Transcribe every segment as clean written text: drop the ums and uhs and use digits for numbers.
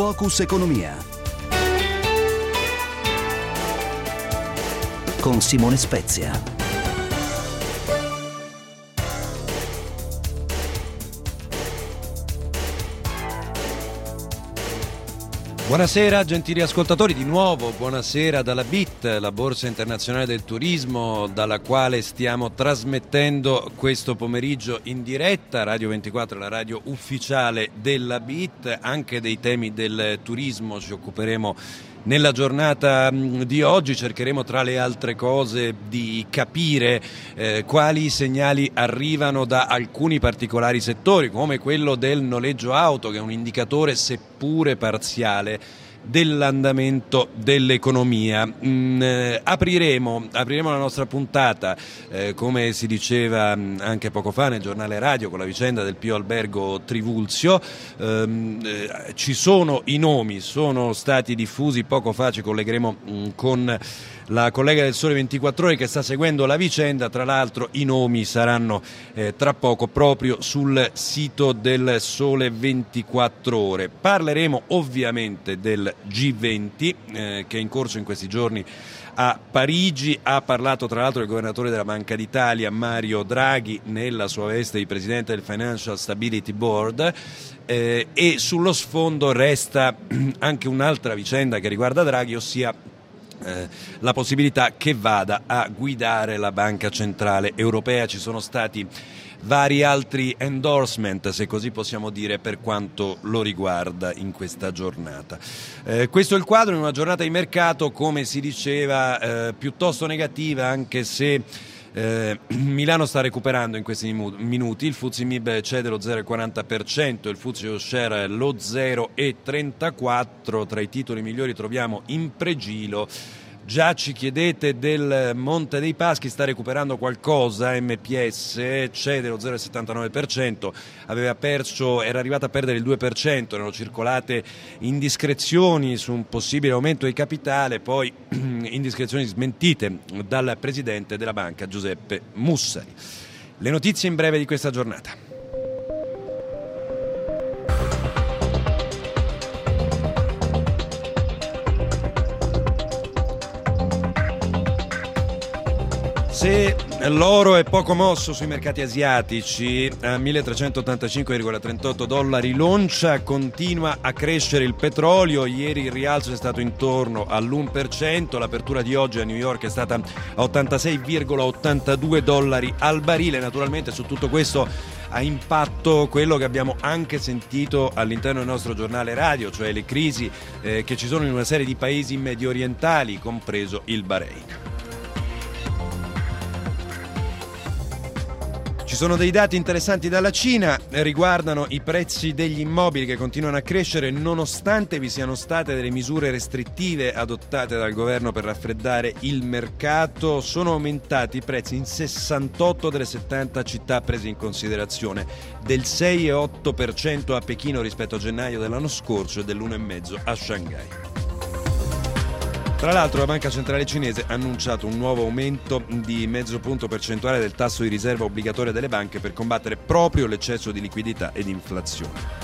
Focus Economia con Simone Spezia. Buonasera gentili ascoltatori, di nuovo buonasera dalla BIT, la Borsa Internazionale del Turismo, dalla quale stiamo trasmettendo questo pomeriggio in diretta. Radio 24 è la radio ufficiale della BIT, anche dei temi del turismo ci occuperemo nella giornata di oggi. Cercheremo tra le altre cose di capire quali segnali arrivano da alcuni particolari settori, come quello del noleggio auto, che è un indicatore seppure parziale dell'andamento dell'economia. Apriremo la nostra puntata, come si diceva anche poco fa nel giornale radio, con la vicenda del Pio Albergo Trivulzio. Ci sono i nomi, sono stati diffusi poco fa, ci collegheremo con la collega del Sole 24 Ore che sta seguendo la vicenda. Tra l'altro i nomi saranno tra poco proprio sul sito del Sole 24 Ore. Parleremo ovviamente del G20 che è in corso in questi giorni a Parigi. Ha parlato tra l'altro il governatore della Banca d'Italia Mario Draghi nella sua veste di presidente del Financial Stability Board, e sullo sfondo resta anche un'altra vicenda che riguarda Draghi, ossia la possibilità che vada a guidare la Banca Centrale Europea. Ci sono stati vari altri endorsement, se così possiamo dire, per quanto lo riguarda in questa giornata. Questo è il quadro in una giornata di mercato, come si diceva, piuttosto negativa, anche se Milano sta recuperando in questi minuti. Il FTSE MIB cede lo 0,40%, il FTSE Share lo 0,34%. Tra i titoli migliori troviamo Impregilo. Già ci chiedete del Monte dei Paschi, sta recuperando qualcosa, MPS cede lo 0,79%, era arrivata a perdere il 2%, erano circolate indiscrezioni su un possibile aumento di capitale, poi indiscrezioni smentite dal presidente della banca Giuseppe Mussari. Le notizie in breve di questa giornata. Se l'oro è poco mosso sui mercati asiatici, a $1.385,38 l'oncia, continua a crescere il petrolio. Ieri il rialzo è stato intorno all'1%, l'apertura di oggi a New York è stata a $86,82 al barile. Naturalmente su tutto questo ha impatto quello che abbiamo anche sentito all'interno del nostro giornale radio, cioè le crisi che ci sono in una serie di paesi medio orientali, compreso il Bahrain. Ci sono dei dati interessanti dalla Cina, riguardano i prezzi degli immobili che continuano a crescere nonostante vi siano state delle misure restrittive adottate dal governo per raffreddare il mercato. Sono aumentati i prezzi in 68 delle 70 città prese in considerazione, del 6,8% a Pechino rispetto a gennaio dell'anno scorso e dell'1,5% a Shanghai. Tra l'altro la Banca Centrale Cinese ha annunciato un nuovo aumento di mezzo punto percentuale del tasso di riserva obbligatoria delle banche per combattere proprio l'eccesso di liquidità ed inflazione.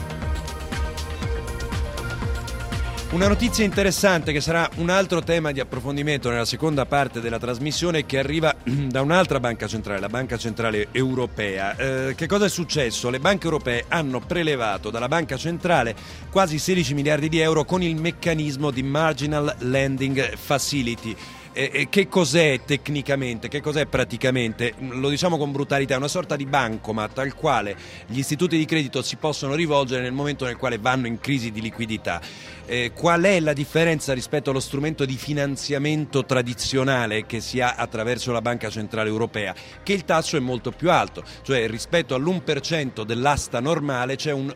Una notizia interessante che sarà un altro tema di approfondimento nella seconda parte della trasmissione, che arriva da un'altra banca centrale, la Banca Centrale Europea. Che cosa è successo? Le banche europee hanno prelevato dalla Banca Centrale quasi 16 miliardi di euro con il meccanismo di Marginal Lending Facility. Che cos'è tecnicamente, che cos'è praticamente? Lo diciamo con brutalità, è una sorta di bancomat al quale gli istituti di credito si possono rivolgere nel momento nel quale vanno in crisi di liquidità. Qual è la differenza rispetto allo strumento di finanziamento tradizionale che si ha attraverso la Banca Centrale Europea? Che il tasso è molto più alto, cioè rispetto all'1% dell'asta normale c'è un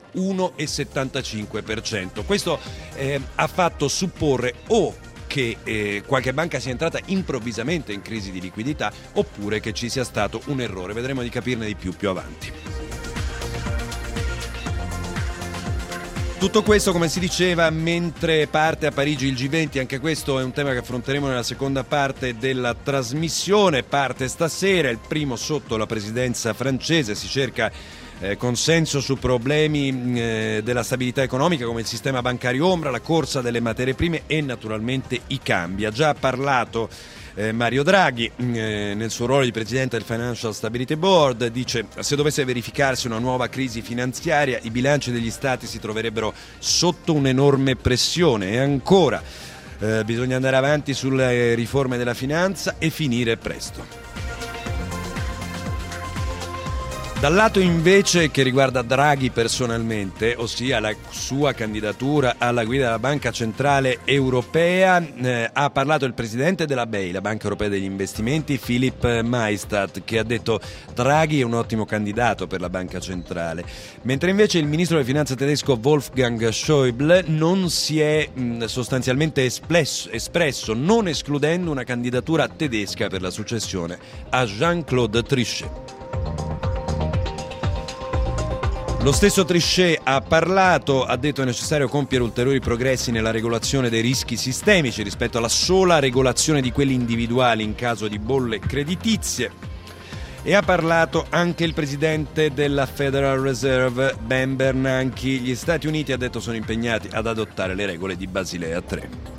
1,75%. Questo ha fatto supporre che qualche banca sia entrata improvvisamente in crisi di liquidità, oppure che ci sia stato un errore. Vedremo di capirne di più avanti. Tutto questo, come si diceva, mentre parte a Parigi il G20, anche questo è un tema che affronteremo nella seconda parte della trasmissione. Parte stasera, il primo sotto la presidenza francese, si cerca consenso su problemi della stabilità economica come il sistema bancario ombra, la corsa delle materie prime e naturalmente i cambi. Ha già parlato Mario Draghi nel suo ruolo di presidente del Financial Stability Board. Dice: se dovesse verificarsi una nuova crisi finanziaria, i bilanci degli stati si troverebbero sotto un'enorme pressione, e ancora bisogna andare avanti sulle riforme della finanza e finire presto. Dal lato invece che riguarda Draghi personalmente, ossia la sua candidatura alla guida della Banca Centrale Europea, ha parlato il presidente della BEI, la Banca Europea degli Investimenti, Philipp Maystadt, che ha detto: Draghi è un ottimo candidato per la Banca Centrale. Mentre invece il ministro delle Finanze tedesco Wolfgang Schäuble non si è sostanzialmente espresso, non escludendo una candidatura tedesca per la successione a Jean-Claude Trichet. Lo stesso Trichet ha parlato, ha detto: è necessario compiere ulteriori progressi nella regolazione dei rischi sistemici rispetto alla sola regolazione di quelli individuali in caso di bolle creditizie. E ha parlato anche il presidente della Federal Reserve, Ben Bernanke. Gli Stati Uniti, ha detto, sono impegnati ad adottare le regole di Basilea 3.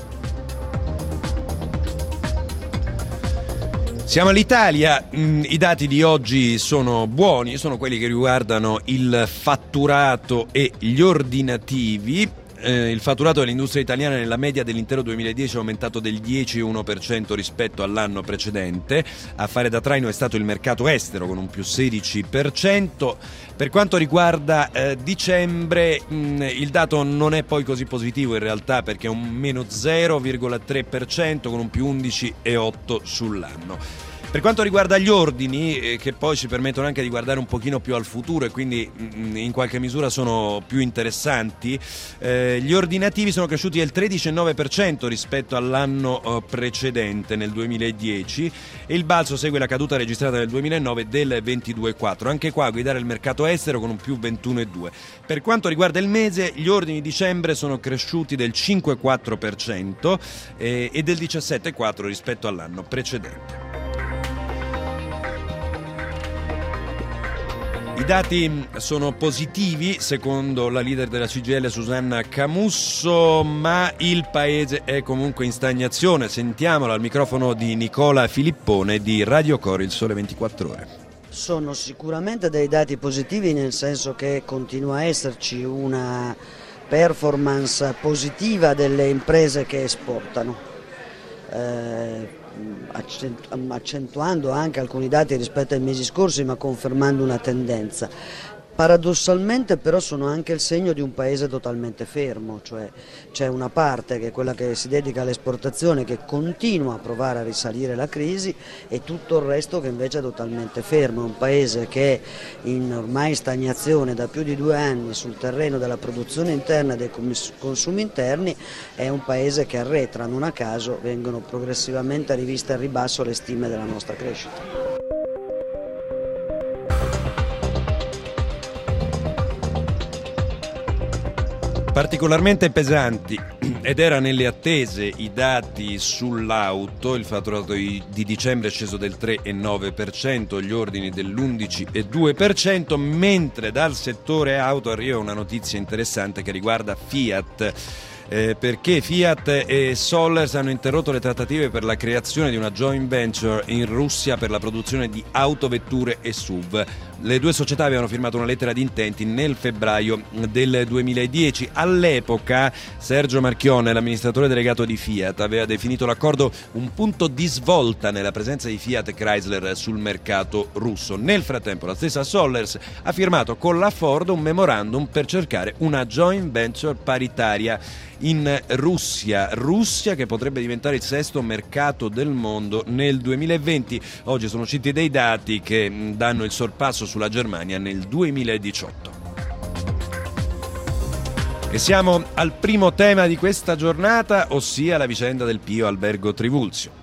Siamo all'Italia, i dati di oggi sono buoni, sono quelli che riguardano il fatturato e gli ordinativi. Il fatturato dell'industria italiana nella media dell'intero 2010 è aumentato del 10,1% rispetto all'anno precedente. A fare da traino è stato il mercato estero con un più 16%. Per quanto riguarda dicembre, il dato non è poi così positivo in realtà, perché è un meno 0,3% con un più 11,8% sull'anno. Per quanto riguarda gli ordini, che poi ci permettono anche di guardare un pochino più al futuro e quindi in qualche misura sono più interessanti, gli ordinativi sono cresciuti del 13,9% rispetto all'anno precedente, nel 2010, e il balzo segue la caduta registrata nel 2009 del 22,4%. Anche qua a guidare il mercato estero con un più 21,2%. Per quanto riguarda il mese, gli ordini di dicembre sono cresciuti del 5,4% e del 17,4% rispetto all'anno precedente. I dati sono positivi secondo la leader della CGIL Susanna Camusso, ma il paese è comunque in stagnazione. Sentiamolo al microfono di Nicola Filippone di Radio Cori, il Sole 24 Ore. Sono sicuramente dei dati positivi, nel senso che continua a esserci una performance positiva delle imprese che esportano. Accentuando anche alcuni dati rispetto ai mesi scorsi, ma confermando una tendenza. Paradossalmente però sono anche il segno di un paese totalmente fermo, cioè c'è una parte che è quella che si dedica all'esportazione, che continua a provare a risalire la crisi, e tutto il resto che invece è totalmente fermo. È un paese che è in ormai stagnazione da più di 2 anni sul terreno della produzione interna e dei consumi interni. È un paese che arretra, non a caso vengono progressivamente riviste al ribasso le stime della nostra crescita. Particolarmente pesanti ed era nelle attese i dati sull'auto. Il fatturato di dicembre è sceso del 3,9%, gli ordini dell'11,2%, mentre dal settore auto arriva una notizia interessante che riguarda Fiat. Perché Fiat e Sollers hanno interrotto le trattative per la creazione di una joint venture in Russia per la produzione di autovetture e SUV. Le due società avevano firmato una lettera di intenti nel febbraio del 2010. All'epoca Sergio Marchionne, l'amministratore delegato di Fiat, aveva definito l'accordo un punto di svolta nella presenza di Fiat e Chrysler sul mercato russo. Nel frattempo la stessa Sollers ha firmato con la Ford un memorandum per cercare una joint venture paritaria in Russia che potrebbe diventare il 6º mercato del mondo nel 2020. Oggi sono usciti dei dati che danno il sorpasso sulla Germania nel 2018. E siamo al primo tema di questa giornata, ossia la vicenda del Pio Albergo Trivulzio.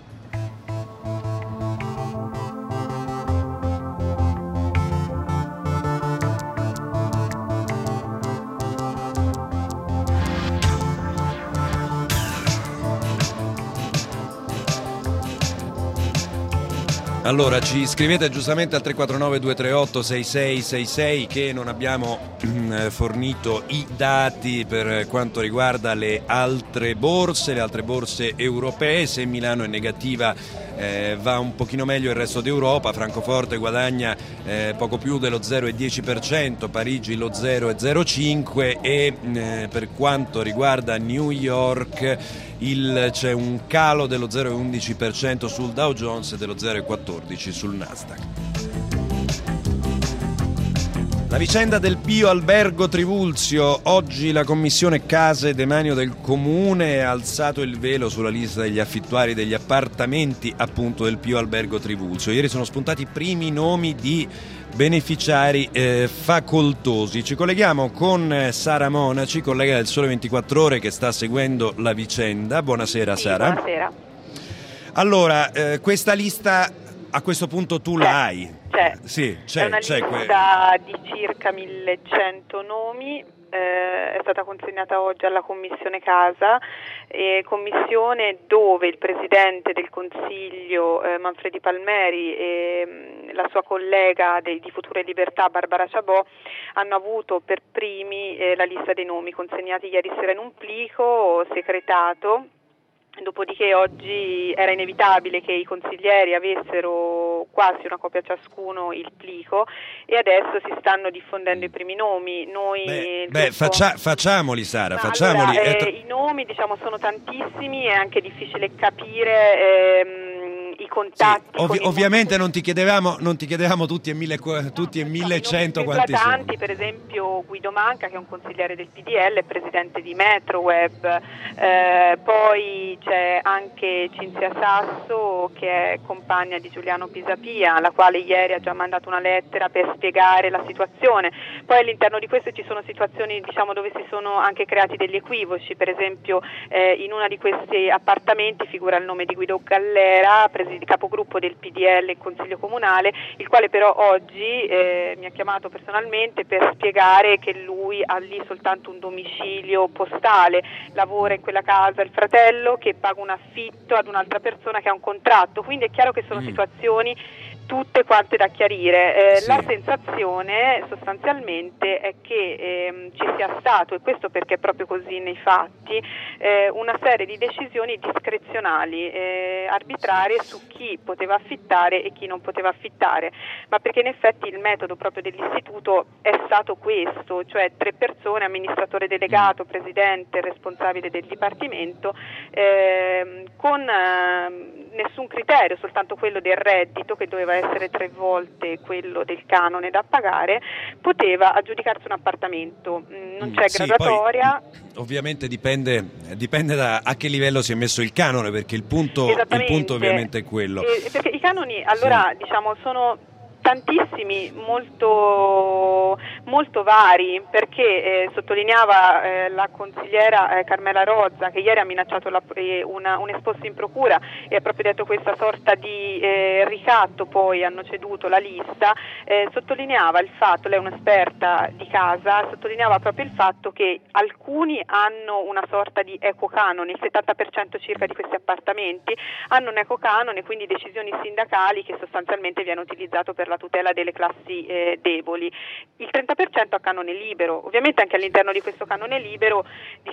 Allora, ci scrivete giustamente al 349-238-6666 che non abbiamo fornito i dati per quanto riguarda le altre borse europee. Se Milano è negativa va un pochino meglio il resto d'Europa. Francoforte guadagna poco più dello 0,10%, Parigi lo 0,05% e per quanto riguarda New York c'è un calo dello 0,11% sul Dow Jones e dello 0,14% sul Nasdaq. La vicenda del Pio Albergo Trivulzio. Oggi la commissione Case Demanio del Comune ha alzato il velo sulla lista degli affittuari degli appartamenti appunto del Pio Albergo Trivulzio. Ieri sono spuntati i primi nomi di beneficiari facoltosi. Ci colleghiamo con Sara Monaci, collega del Sole 24 Ore che sta seguendo la vicenda. Buonasera Sara. Buonasera. Allora, questa lista a questo punto tu la hai? C'è. Sì, È una lista di circa 1100 nomi, è stata consegnata oggi alla Commissione Casa, commissione dove il Presidente del Consiglio Manfredi Palmeri e la sua collega di Futura e Libertà Barbara Ciabò hanno avuto per primi la lista dei nomi consegnati ieri sera in un plico secretato. Dopodiché oggi era inevitabile che i consiglieri avessero quasi una copia ciascuno il plico e adesso si stanno diffondendo i primi nomi. Facciamoli Sara, facciamoli. Allora, i nomi sono tantissimi, è anche difficile capire i contatti. Sì, ovviamente non ti chiedevamo tutti e 1100 quanti sono. Tanti, per esempio Guido Manca, che è un consigliere del PDL, presidente di Metroweb, poi c'è anche Cinzia Sasso che è compagna di Giuliano Pisapia, la quale ieri ha già mandato una lettera per spiegare la situazione. Poi all'interno di questo ci sono situazioni dove si sono anche creati degli equivoci, per esempio in uno di questi appartamenti figura il nome di Guido Gallera, capogruppo del PDL in Consiglio Comunale, il quale però oggi mi ha chiamato personalmente per spiegare che lui ha lì soltanto un domicilio postale, lavora in quella casa il fratello che paga un affitto ad un'altra persona che ha un contratto, quindi è chiaro che sono situazioni tutte quante da chiarire. Sì. La sensazione sostanzialmente è che ci sia stato, e questo perché è proprio così nei fatti, una serie di decisioni discrezionali, arbitrarie su chi poteva affittare e chi non poteva affittare, ma perché in effetti il metodo proprio dell'istituto è stato questo, cioè 3 persone, amministratore delegato, presidente, responsabile del dipartimento, con nessun criterio, soltanto quello del reddito che doveva essere 3 volte quello del canone da pagare, poteva aggiudicarsi un appartamento. Non c'è graduatoria. Poi, ovviamente dipende da a che livello si è messo il canone, perché il punto ovviamente è quello. Perché i canoni allora sono tantissimi, molto vari, perché sottolineava la consigliera Carmela Rozza, che ieri ha minacciato un esposto in procura e ha proprio detto questa sorta di ricatto, poi hanno ceduto la lista, sottolineava il fatto, lei è un'esperta di casa, sottolineava proprio il fatto che alcuni hanno una sorta di ecocanone, il 70% circa di questi appartamenti hanno un ecocanone, quindi decisioni sindacali che sostanzialmente viene utilizzato per la tutela delle classi deboli. Il 30% a canone libero, ovviamente anche all'interno di questo canone libero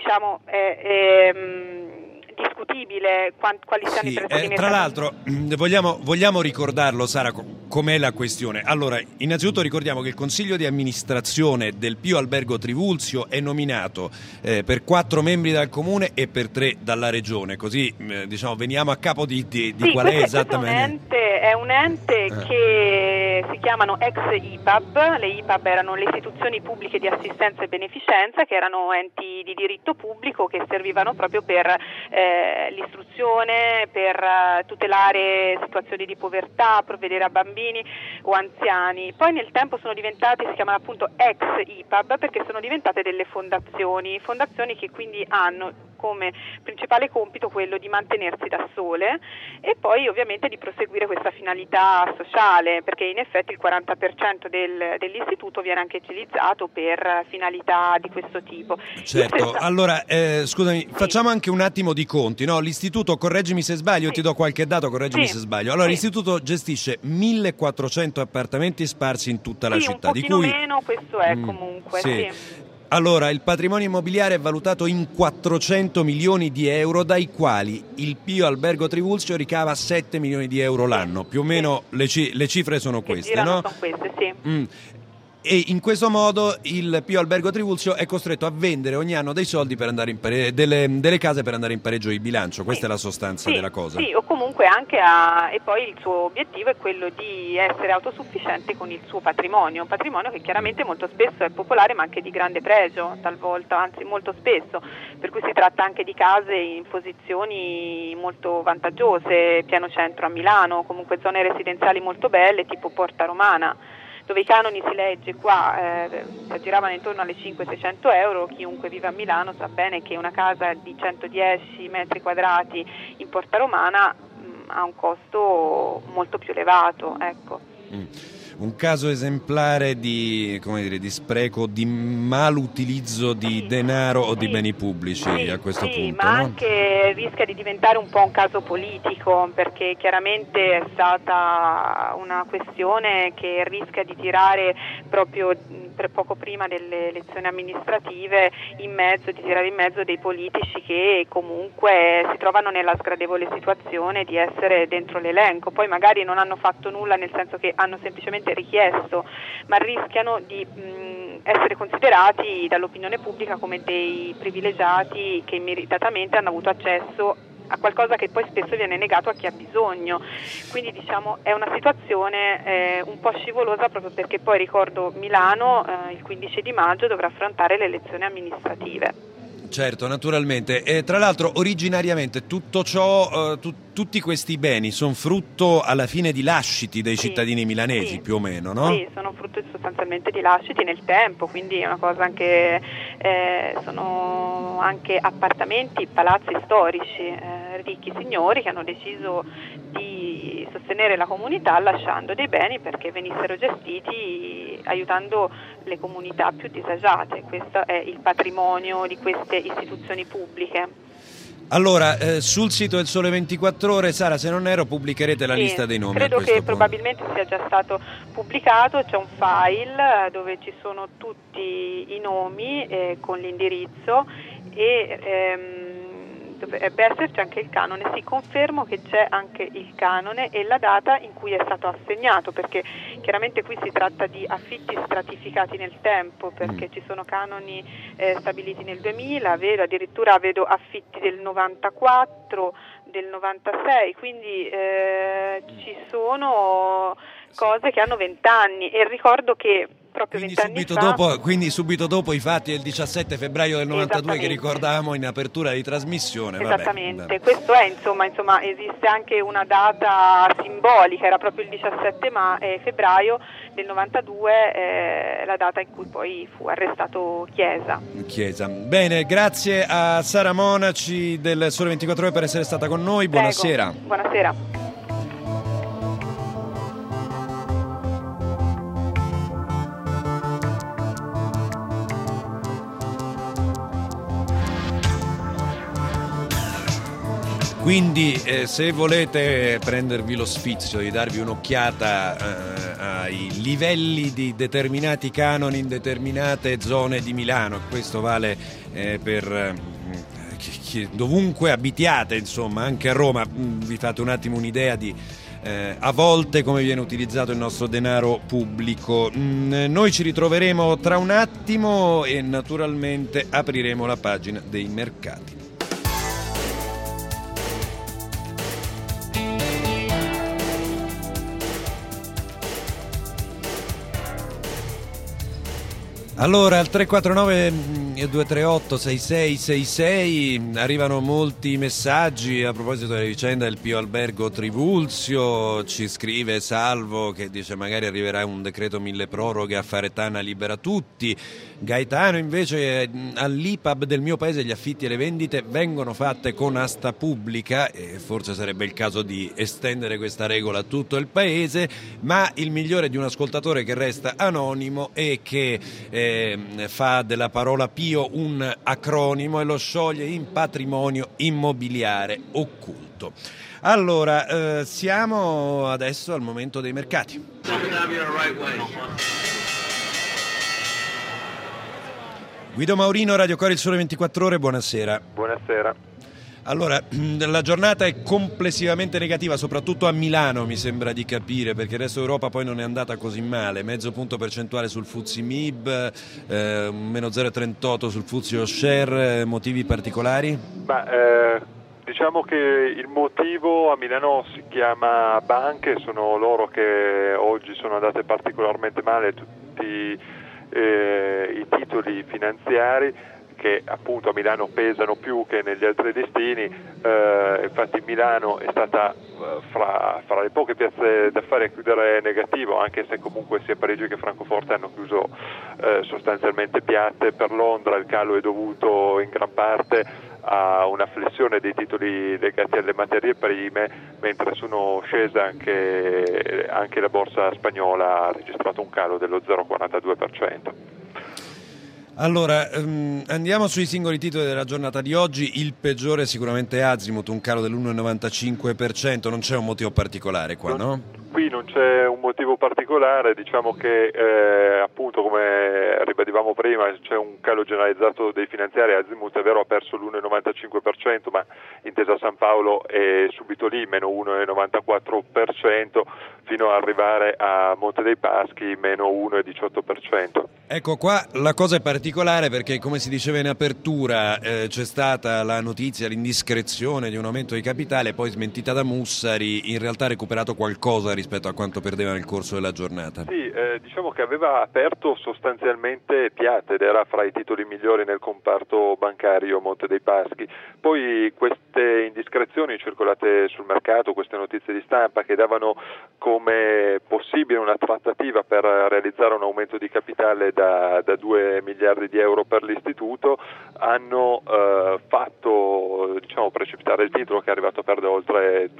è discutibile quali siano i prezzi. Tra l'altro vogliamo ricordarlo, Sara, com'è la questione. Allora, innanzitutto ricordiamo che il consiglio di amministrazione del Pio Albergo Trivulzio è nominato per 4 membri dal comune e per 3 dalla regione, così veniamo a capo di qual è esattamente. È un ente che si chiamano ex IPAB. Le IPAB erano le istituzioni pubbliche di assistenza e beneficenza, che erano enti di diritto pubblico che servivano proprio per l'istruzione, per tutelare situazioni di povertà, provvedere a bambini o anziani. Poi nel tempo si chiamano appunto ex IPAB perché sono diventate delle fondazioni che quindi hanno come principale compito quello di mantenersi da sole e poi ovviamente di proseguire questa finalità sociale, perché in effetti il 40% dell'istituto viene anche utilizzato per finalità di questo tipo. Certo, allora scusami, sì, facciamo anche un attimo di conti, no? L'istituto, correggimi se sbaglio, sì, ti do qualche dato, correggimi se sbaglio. Allora, sì, l'istituto gestisce 1400 appartamenti sparsi in tutta la città, di cui meno questo è comunque, sì. Sì. Allora, il patrimonio immobiliare è valutato in 400 milioni di euro, dai quali il Pio Albergo Trivulzio ricava 7 milioni di euro l'anno. Più o meno le cifre sono queste, no? Sono queste, sì. E in questo modo il Pio Albergo Trivulzio è costretto a vendere ogni anno dei soldi per andare in delle case per andare in pareggio di bilancio. Questa è la sostanza della cosa. Sì, o comunque anche e poi il suo obiettivo è quello di essere autosufficiente con il suo patrimonio, un patrimonio che chiaramente molto spesso è popolare ma anche di grande pregio, talvolta, anzi molto spesso, per cui si tratta anche di case in posizioni molto vantaggiose, piano centro a Milano, comunque zone residenziali molto belle tipo Porta Romana, dove i canoni si legge qua si aggiravano intorno alle 500-600 euro. Chiunque vive a Milano sa bene che una casa di 110 metri quadrati in Porta Romana ha un costo molto più elevato, ecco. Un caso esemplare di spreco, di malutilizzo di denaro o di beni pubblici a questo punto. Ma no? anche rischia di diventare un po' un caso politico, perché chiaramente è stata una questione che rischia di tirare proprio per poco prima delle elezioni amministrative di tirare in mezzo dei politici che comunque si trovano nella sgradevole situazione di essere dentro l'elenco. Poi magari non hanno fatto nulla, nel senso che hanno semplicemente richiesto, ma rischiano di essere considerati dall'opinione pubblica come dei privilegiati che meritatamente hanno avuto accesso a qualcosa che poi spesso viene negato a chi ha bisogno. Quindi diciamo è una situazione un po' scivolosa, proprio perché poi ricordo Milano il 15 di maggio dovrà affrontare le elezioni amministrative. Certo, naturalmente. E tra l'altro originariamente tutto ciò, tutti questi beni sono frutto alla fine di lasciti dei cittadini milanesi, più o meno, no? Sì, sono frutto sostanzialmente di lasciti nel tempo, quindi è una cosa anche, sono anche appartamenti, palazzi storici, ricchi signori che hanno deciso di sostenere la comunità lasciando dei beni perché venissero gestiti aiutando le comunità più disagiate. Questo è il patrimonio di queste istituzioni pubbliche. Allora, sul sito del Sole 24 Ore, Sara, se non erro, pubblicherete la lista dei nomi. Credo che probabilmente sia già stato pubblicato, c'è un file dove ci sono tutti i nomi con l'indirizzo e dovrebbe esserci anche il canone. Sì, confermo che c'è anche il canone e la data in cui è stato assegnato, perché chiaramente qui si tratta di affitti stratificati nel tempo, perché ci sono canoni stabiliti nel 2000, addirittura vedo affitti del 94, del 96, quindi ci sono cose che hanno 20 anni e ricordo che proprio 20 anni fa... Quindi subito dopo i fatti del 17 febbraio del 92 che ricordavamo in apertura di trasmissione. Esattamente, vabbè. Questo è insomma esiste anche una data simbolica, era proprio il 17 febbraio del 92 la data in cui poi fu arrestato Chiesa. Bene, grazie a Sara Monaci del Sole 24 Ore per essere stata con noi, buonasera. Prego. Buonasera. Quindi se volete prendervi lo sfizio di darvi un'occhiata ai livelli di determinati canoni in determinate zone di Milano, questo vale per dovunque abitiate, insomma, anche a Roma, vi fate un attimo un'idea di a volte come viene utilizzato il nostro denaro pubblico. Noi ci ritroveremo tra un attimo e naturalmente apriremo la pagina dei mercati. Allora, al 349 238 6666, arrivano molti messaggi a proposito della vicenda del Pio Albergo Trivulzio. Ci scrive Salvo che dice magari arriverà un decreto mille proroghe a fare Tana libera tutti. Gaetano invece, all'IPAB del mio paese gli affitti e le vendite vengono fatte con asta pubblica e forse sarebbe il caso di estendere questa regola a tutto il paese, ma il migliore di un ascoltatore che resta anonimo e che fa della parola Pio un acronimo e lo scioglie in patrimonio immobiliare occulto. Allora, siamo adesso al momento dei mercati. Guido Maurino, Radio Cori, il Sole 24 Ore, buonasera. Buonasera. Allora, la giornata è complessivamente negativa, soprattutto a Milano mi sembra di capire, perché il resto d'Europa poi non è andata così male. Mezzo punto percentuale sul FTSE MIB, meno 0,38 sul FTSE All-Share, motivi particolari? Diciamo che il motivo a Milano si chiama banche, sono loro che oggi sono andate particolarmente male, tutti i titoli finanziari che appunto a Milano pesano più che negli altri listini. Infatti Milano è stata fra le poche piazze d'affari a chiudere negativo, anche se comunque sia Parigi che Francoforte hanno chiuso sostanzialmente piatte. Per Londra il calo è dovuto in gran parte a una flessione dei titoli legati alle materie prime, mentre sono scese anche la borsa spagnola ha registrato un calo dello 0,42%. Allora, andiamo sui singoli titoli della giornata di oggi. Il peggiore sicuramente è Azimut, un calo dell'1,95%, non c'è un motivo particolare qua, no? Qui non c'è un motivo particolare, diciamo che appunto come ribadivamo prima c'è un calo generalizzato dei finanziari. Azimut è vero ha perso l'1,95%, ma Intesa San Paolo è subito lì, meno 1,94%, fino ad arrivare a Monte dei Paschi, meno 1,18%. Ecco, qua la cosa è particolare perché, come si diceva in apertura, c'è stata la notizia, l'indiscrezione di un aumento di capitale, poi smentita da Mussari, in realtà ha recuperato qualcosa rispetto a quanto perdeva nel corso della giornata. Sì, diciamo che aveva aperto sostanzialmente piatte ed era fra i titoli migliori nel comparto bancario Monte dei Paschi. Poi queste indiscrezioni circolate sul mercato, queste notizie di stampa che davano come possibile una trattativa per realizzare un aumento di capitale da 2 miliardi di euro per l'istituto, hanno fatto precipitare il titolo, che è arrivato a perdere oltre il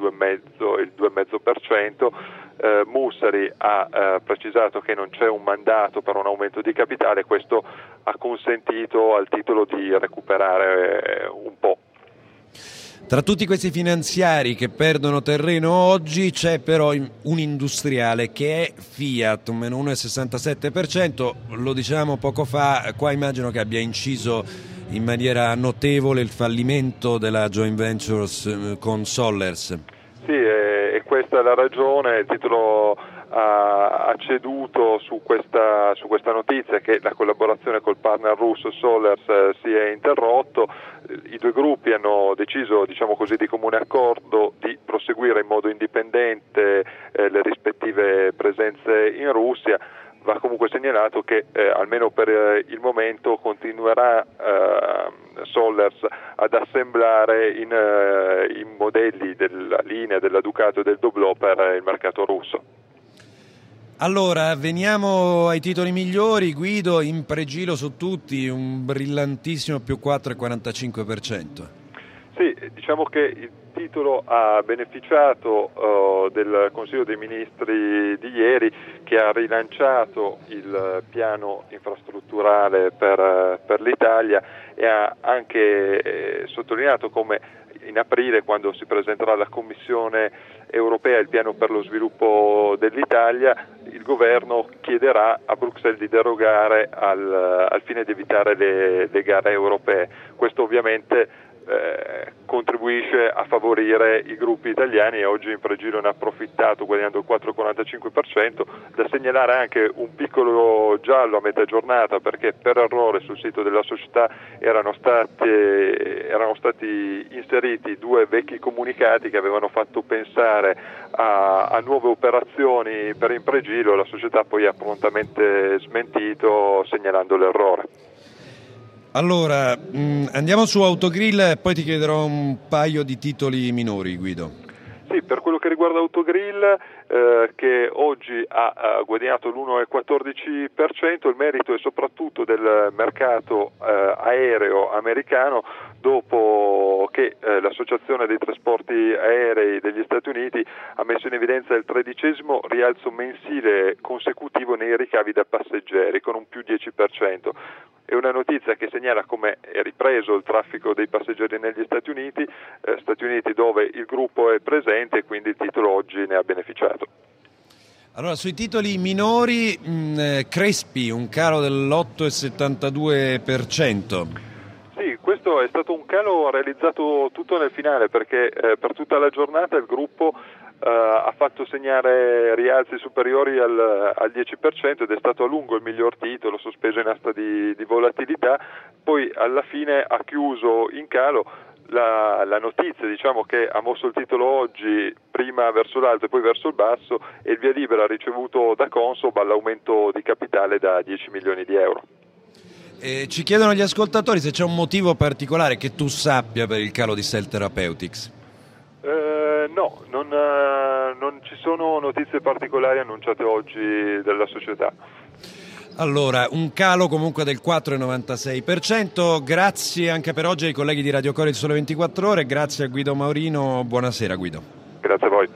2,5%. Mussari ha precisato che non c'è un mandato per un aumento di capitale, questo ha consentito al titolo di recuperare un po'. Tra tutti questi finanziari che perdono terreno oggi c'è però un industriale che è Fiat, un meno 1,67%, lo dicevamo poco fa, qua immagino che abbia inciso in maniera notevole il fallimento della joint ventures con Sollers. Sì, e questa è la ragione, il titolo ha ceduto su questa notizia che la collaborazione col partner russo Sollers si è interrotto. I due gruppi hanno deciso, di comune accordo di proseguire in modo indipendente le rispettive presenze in Russia. Va comunque segnalato che almeno per il momento continuerà Sollers ad assemblare i modelli della linea della Ducato e del Doblò per il mercato russo. Allora, veniamo ai titoli migliori. Guido, in pregilo su tutti, un brillantissimo più 4,45%. Sì, diciamo che il titolo ha beneficiato del Consiglio dei Ministri di ieri, che ha rilanciato il piano infrastrutturale per l'Italia e ha anche sottolineato come in aprile, quando si presenterà alla Commissione europea il piano per lo sviluppo dell'Italia, il governo chiederà a Bruxelles di derogare al fine di evitare le gare europee. Questo ovviamente contribuisce a favorire i gruppi italiani e oggi in pregilo ne ha approfittato guadagnando il 4,45%. Da segnalare anche un piccolo giallo a metà giornata, perché per errore sul sito della società erano stati inseriti 2 vecchi comunicati che avevano fatto pensare a nuove operazioni per Impregilo. La società poi ha prontamente smentito segnalando l'errore. Allora, andiamo su Autogrill e poi ti chiederò un paio di titoli minori, Guido. Sì, per quello che riguarda Autogrill, che oggi ha guadagnato l'1,14%, il merito è soprattutto del mercato aereo americano, dopo che l'Associazione dei Trasporti Aerei degli Stati Uniti ha messo in evidenza il 13° rialzo mensile consecutivo nei ricavi da passeggeri, con un più 10%. È una notizia che segnala come è ripreso il traffico dei passeggeri negli Stati Uniti dove il gruppo è presente e quindi il titolo oggi ne ha beneficiato. Allora, sui titoli minori, Crespi, un calo dell'8,72%. Sì, questo è stato un calo realizzato tutto nel finale, perché per tutta la giornata il gruppo ha fatto segnare rialzi superiori al 10% ed è stato a lungo il miglior titolo, sospeso in asta di volatilità. Poi alla fine ha chiuso in calo. La notizia, diciamo, che ha mosso il titolo oggi prima verso l'alto e poi verso il basso, e il via libera ricevuto da Consob all'aumento di capitale da 10 milioni di euro. Ci chiedono gli ascoltatori se c'è un motivo particolare che tu sappia per il calo di Cell Therapeutics. No, non ci sono notizie particolari annunciate oggi dalla società. Allora, un calo comunque del 4,96%. Grazie anche per oggi ai colleghi di Radio Core di Sole 24 Ore, grazie a Guido Maurino. Buonasera Guido. Grazie a voi.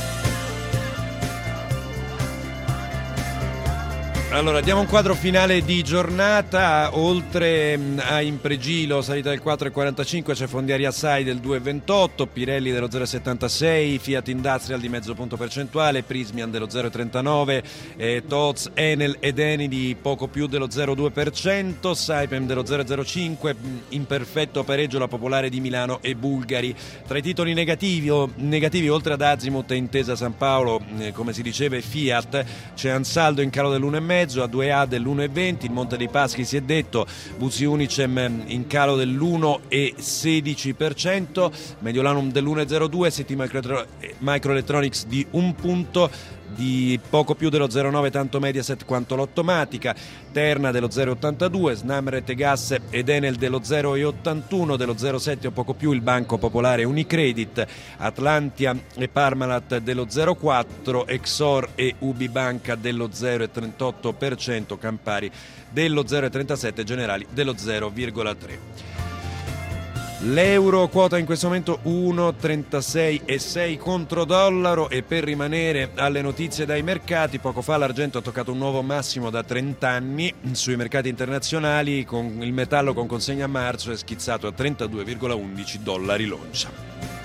Allora, diamo un quadro finale di giornata. Oltre a Impregilo, salita del 4,45, c'è Fondiaria Sai del 2,28, Pirelli dello 0,76, Fiat Industrial di mezzo punto percentuale, Prismian dello 0,39, Toz, Enel ed Eni di poco più dello 0,2%, Saipem dello 0,05, in perfetto pareggio la Popolare di Milano e Bulgari. Tra i titoli negativi oltre ad Azimut e Intesa San Paolo, come si diceva, Fiat, c'è Ansaldo in calo dell'1,5, A2A dell'1,20, il Monte dei Paschi si è detto, Buzzi Unicem in calo dell'1,16%, Mediolanum dell'1,02%, City Microelectronics di 1 punto, di poco più dello 0,9 tanto Mediaset quanto l'Ottomatica, Terna dello 0,82, Snam Rete Gas ed Enel dello 0,81, dello 0,7 o poco più il Banco Popolare Unicredit, Atlantia e Parmalat dello 0,4, Exor e Ubibanca dello 0,38%, Campari dello 0,37, Generali dello 0,3%. L'euro quota in questo momento 1,36,6 contro dollaro. E per rimanere alle notizie dai mercati, poco fa l'argento ha toccato un nuovo massimo da 30 anni sui mercati internazionali, con il metallo con consegna a marzo è schizzato a $32,11 l'oncia.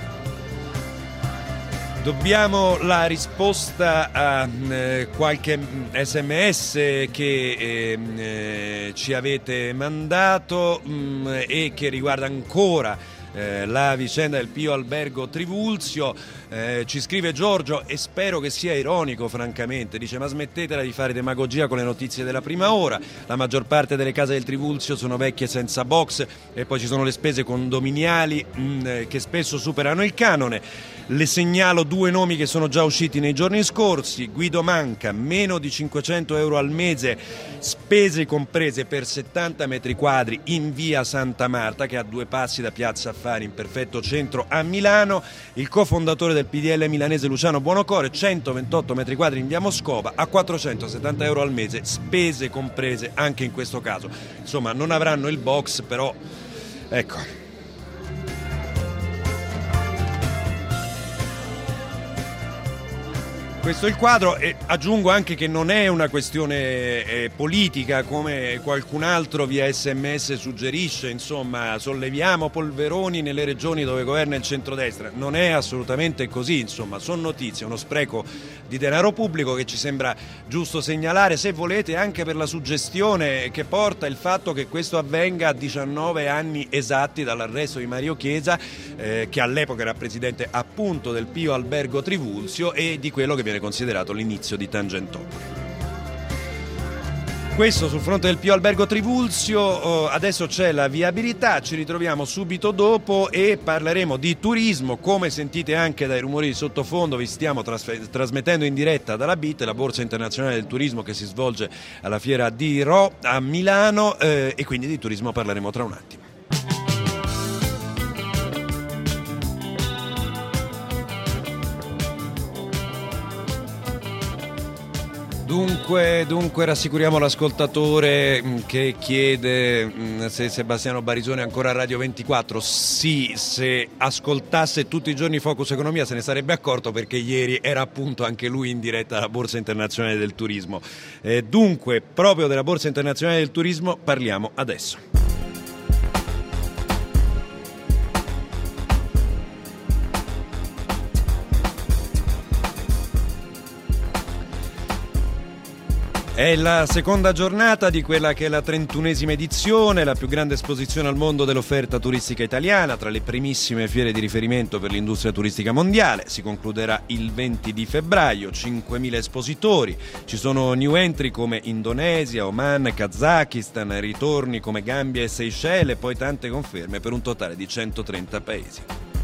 Dobbiamo la risposta a qualche SMS che ci avete mandato e che riguarda ancora la vicenda del Pio Albergo Trivulzio. Ci scrive Giorgio, e spero che sia ironico francamente, dice: ma smettetela di fare demagogia con le notizie della prima ora, la maggior parte delle case del Trivulzio sono vecchie senza box e poi ci sono le spese condominiali che spesso superano il canone. Le segnalo 2 nomi che sono già usciti nei giorni scorsi: Guido Manca, meno di 500 euro al mese, spese comprese per 70 metri quadri in via Santa Marta, che ha 2 passi da Piazza Affari in perfetto centro a Milano. Il cofondatore del PDL milanese Luciano Buonocore, 128 metri quadri in via Moscova a 470 euro al mese, spese comprese anche in questo caso. Insomma, non avranno il box, però ecco. Questo è il quadro, e aggiungo anche che non è una questione politica come qualcun altro via SMS suggerisce, insomma, solleviamo polveroni nelle regioni dove governa il centrodestra. Non è assolutamente così, insomma, sono notizie, uno spreco di denaro pubblico che ci sembra giusto segnalare, se volete anche per la suggestione che porta il fatto che questo avvenga a 19 anni esatti dall'arresto di Mario Chiesa, che all'epoca era presidente appunto del Pio Albergo Trivulzio e di quello che viene considerato l'inizio di Tangentopoli. Questo sul fronte del Pio Albergo Trivulzio. Adesso c'è la viabilità, ci ritroviamo subito dopo e parleremo di turismo. Come sentite anche dai rumori di sottofondo, vi stiamo trasmettendo in diretta dalla BIT, la Borsa Internazionale del Turismo che si svolge alla Fiera di Rho a Milano, e quindi di turismo parleremo tra un attimo. Dunque rassicuriamo l'ascoltatore che chiede se Sebastiano Barisone è ancora a Radio 24. Sì, se ascoltasse tutti i giorni Focus Economia se ne sarebbe accorto, perché ieri era appunto anche lui in diretta alla Borsa Internazionale del Turismo. Dunque, proprio della Borsa Internazionale del Turismo parliamo adesso. È la seconda giornata di quella che è la 31esima edizione, la più grande esposizione al mondo dell'offerta turistica italiana, tra le primissime fiere di riferimento per l'industria turistica mondiale. Si concluderà il 20 di febbraio, 5.000 espositori, ci sono new entry come Indonesia, Oman, Kazakistan, ritorni come Gambia e Seychelles e poi tante conferme per un totale di 130 paesi.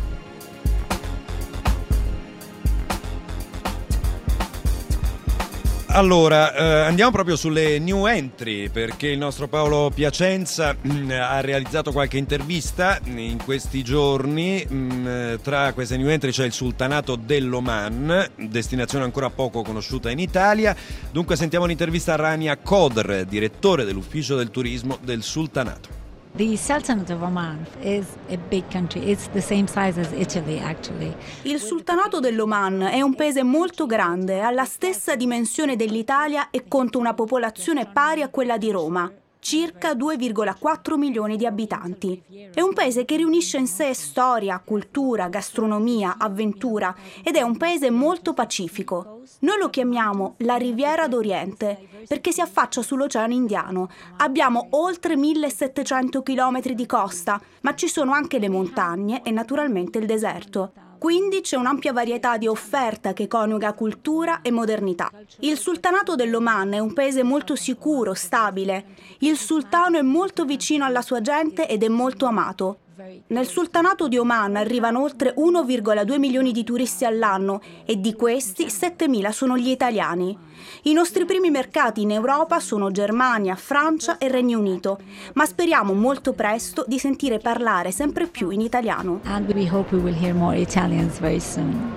Allora, andiamo proprio sulle new entry, perché il nostro Paolo Piacenza ha realizzato qualche intervista in questi giorni. Tra queste new entry c'è il Sultanato dell'Oman, destinazione ancora poco conosciuta in Italia. Dunque sentiamo l'intervista a Rania Kodr, direttore dell'ufficio del turismo del Sultanato. The Sultanate of Oman is a big country. It's the same size as Italy, actually. Il Sultanato dell'Oman è un paese molto grande, ha la stessa dimensione dell'Italia e conta una popolazione pari a quella di Roma, circa 2,4 milioni di abitanti. È un paese che riunisce in sé storia, cultura, gastronomia, avventura ed è un paese molto pacifico. Noi lo chiamiamo la Riviera d'Oriente perché si affaccia sull'Oceano Indiano. Abbiamo oltre 1700 chilometri di costa, ma ci sono anche le montagne e naturalmente il deserto. Quindi c'è un'ampia varietà di offerta che coniuga cultura e modernità. Il Sultanato dell'Oman è un paese molto sicuro, stabile. Il sultano è molto vicino alla sua gente ed è molto amato. Nel Sultanato di Oman arrivano oltre 1,2 milioni di turisti all'anno e di questi 7.000 sono gli italiani. I nostri primi mercati in Europa sono Germania, Francia e Regno Unito, ma speriamo molto presto di sentire parlare sempre più in italiano. And we hope we will hear more Italians very soon.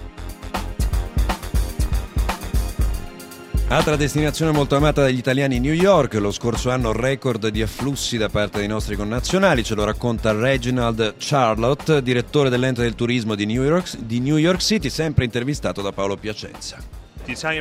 Altra destinazione molto amata dagli italiani, New York. Lo scorso anno record di afflussi da parte dei nostri connazionali, ce lo racconta Reginald Charlotte, direttore dell'ente del turismo di New York City, sempre intervistato da Paolo Piacenza. Il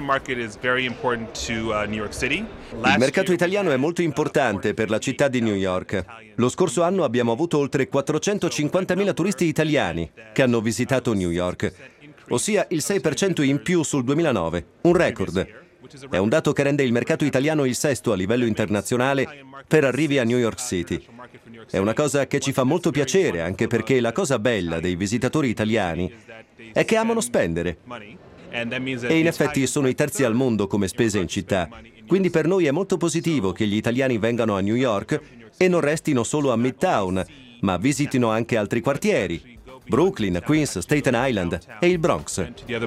mercato italiano è molto importante per la città di New York. Lo scorso anno abbiamo avuto oltre 450.000 turisti italiani che hanno visitato New York, ossia il 6% in più sul 2009, un record. È un dato che rende il mercato italiano il sesto a livello internazionale per arrivi a New York City. È una cosa che ci fa molto piacere, anche perché la cosa bella dei visitatori italiani è che amano spendere. E in effetti sono i terzi al mondo come spese in città. Quindi per noi è molto positivo che gli italiani vengano a New York e non restino solo a Midtown, ma visitino anche altri quartieri. Brooklyn, Queens, Staten Island e il Bronx.